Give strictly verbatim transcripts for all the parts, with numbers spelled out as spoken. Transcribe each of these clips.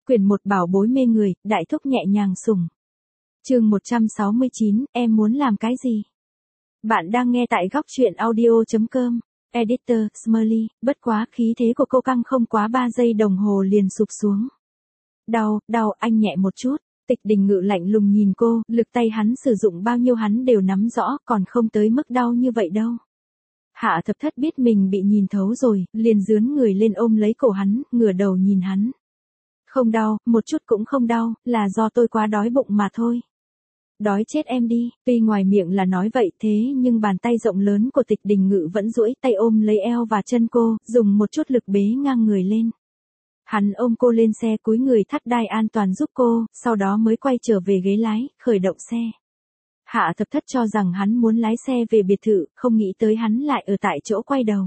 Quyển một bảo bối mê người, đại thúc nhẹ nhàng sủng. Chương một trăm sáu mươi chín, em muốn làm cái gì? Bạn đang nghe tại góc truyện audio chấm com. Editor, Smiley, bất quá khí thế của cô căng không quá ba giây đồng hồ liền sụp xuống. Đau, đau, anh nhẹ một chút. Tịch Đình Ngự lạnh lùng nhìn cô, lực tay hắn sử dụng bao nhiêu hắn đều nắm rõ, còn không tới mức đau như vậy đâu. Hạ Thập Thất biết mình bị nhìn thấu rồi, liền dướn người lên ôm lấy cổ hắn, ngửa đầu nhìn hắn. Không đau, một chút cũng không đau, là do tôi quá đói bụng mà thôi. Đói chết em đi, tuy ngoài miệng là nói vậy thế nhưng bàn tay rộng lớn của Tịch Đình Ngự vẫn duỗi tay ôm lấy eo và chân cô, dùng một chút lực bế ngang người lên. Hắn ôm cô lên xe cúi người thắt đai an toàn giúp cô, sau đó mới quay trở về ghế lái, khởi động xe. Hạ Thập Thất cho rằng hắn muốn lái xe về biệt thự, không nghĩ tới hắn lại ở tại chỗ quay đầu.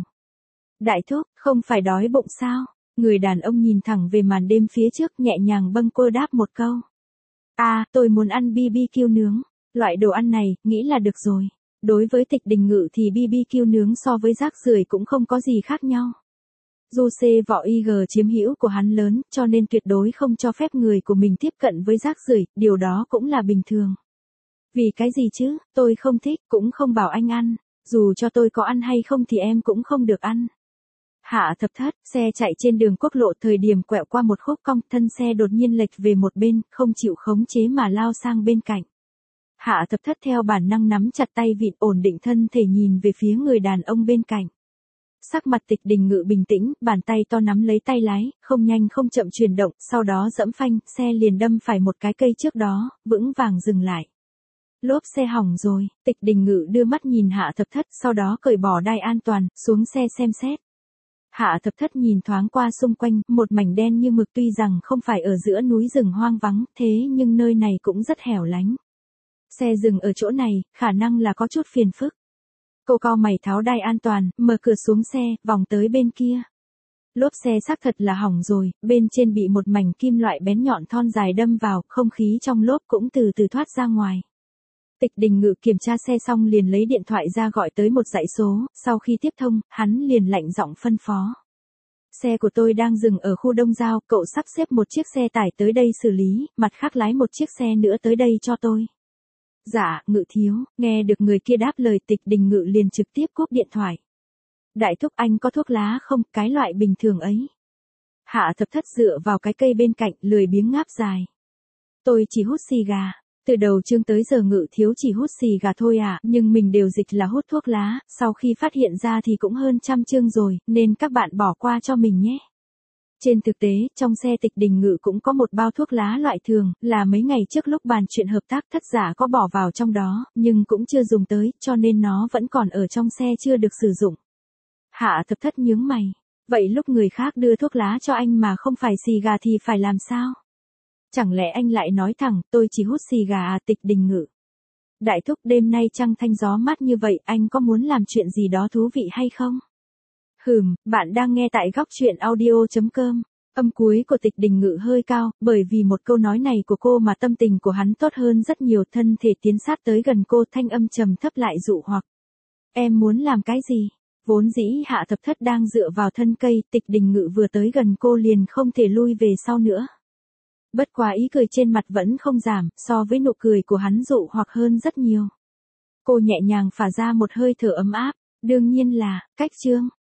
Đại thúc, không phải đói bụng sao? Người đàn ông nhìn thẳng về màn đêm phía trước nhẹ nhàng bâng quơ đáp một câu. À, tôi muốn ăn bê bê kiu nướng. Loại đồ ăn này, nghĩ là được rồi. Đối với Tịch Đình Ngự thì bê bê kiu nướng so với rác rưởi cũng không có gì khác nhau. Du xê vỏ i giê chiếm hữu của hắn lớn, cho nên tuyệt đối không cho phép người của mình tiếp cận với rác rưởi, điều đó cũng là bình thường. Vì cái gì chứ, tôi không thích, cũng không bảo anh ăn. Dù cho tôi có ăn hay không thì em cũng không được ăn. Hạ Thập Thất, xe chạy trên đường quốc lộ thời điểm quẹo qua một khúc cong, thân xe đột nhiên lệch về một bên, không chịu khống chế mà lao sang bên cạnh. Hạ Thập Thất theo bản năng nắm chặt tay vịn ổn định thân thể nhìn về phía người đàn ông bên cạnh. Sắc mặt Tịch Đình Ngự bình tĩnh, bàn tay to nắm lấy tay lái, không nhanh không chậm chuyển động, sau đó dẫm phanh, xe liền đâm phải một cái cây trước đó, vững vàng dừng lại. Lốp xe hỏng rồi, Tịch Đình Ngự đưa mắt nhìn Hạ Thập Thất, sau đó cởi bỏ đai an toàn, xuống xe xem xét. Hạ Thập Thất nhìn thoáng qua xung quanh, một mảnh đen như mực tuy rằng không phải ở giữa núi rừng hoang vắng, thế nhưng nơi này cũng rất hẻo lánh. Xe dừng ở chỗ này, khả năng là có chút phiền phức. Cô cau mày tháo đai an toàn, mở cửa xuống xe, vòng tới bên kia. Lốp xe xác thật là hỏng rồi, bên trên bị một mảnh kim loại bén nhọn thon dài đâm vào, không khí trong lốp cũng từ từ thoát ra ngoài. Tịch Đình Ngự kiểm tra xe xong liền lấy điện thoại ra gọi tới một dãy số, sau khi tiếp thông, hắn liền lạnh giọng phân phó. Xe của tôi đang dừng ở khu Đông Giao, cậu sắp xếp một chiếc xe tải tới đây xử lý, mặt khác lái một chiếc xe nữa tới đây cho tôi. Dạ, Ngự thiếu, nghe được người kia đáp lời Tịch Đình Ngự liền trực tiếp cúp điện thoại. Đại thúc anh có thuốc lá không, cái loại bình thường ấy. Hạ Thập Thất dựa vào cái cây bên cạnh, lười biếng ngáp dài. Tôi chỉ hút xì gà. Từ đầu chương tới giờ Ngự thiếu chỉ hút xì gà thôi à, nhưng mình đều dịch là hút thuốc lá, sau khi phát hiện ra thì cũng hơn trăm chương rồi, nên các bạn bỏ qua cho mình nhé. Trên thực tế, trong xe Tịch Đình Ngự cũng có một bao thuốc lá loại thường, là mấy ngày trước lúc bàn chuyện hợp tác Thất giả có bỏ vào trong đó, nhưng cũng chưa dùng tới, cho nên nó vẫn còn ở trong xe chưa được sử dụng. Hạ Thập Thất nhướng mày. Vậy lúc người khác đưa thuốc lá cho anh mà không phải xì gà thì phải làm sao? Chẳng lẽ anh lại nói thẳng, tôi chỉ hút xì gà à? Tịch Đình Ngự. Đại thúc, đêm nay trăng thanh gió mát như vậy, anh có muốn làm chuyện gì đó thú vị hay không? Hừm, bạn đang nghe tại góc truyện audio chấm com. Âm cuối của Tịch Đình Ngự hơi cao, bởi vì một câu nói này của cô mà tâm tình của hắn tốt hơn rất nhiều, thân thể tiến sát tới gần cô, thanh âm trầm thấp lại dụ hoặc. Em muốn làm cái gì? Vốn dĩ Hạ Thập Thất đang dựa vào thân cây, Tịch Đình Ngự vừa tới gần cô liền không thể lui về sau nữa. Bất quá ý cười trên mặt vẫn không giảm, so với nụ cười của hắn dụ hoặc hơn rất nhiều. Cô nhẹ nhàng phả ra một hơi thở ấm áp, đương nhiên là, cách chương.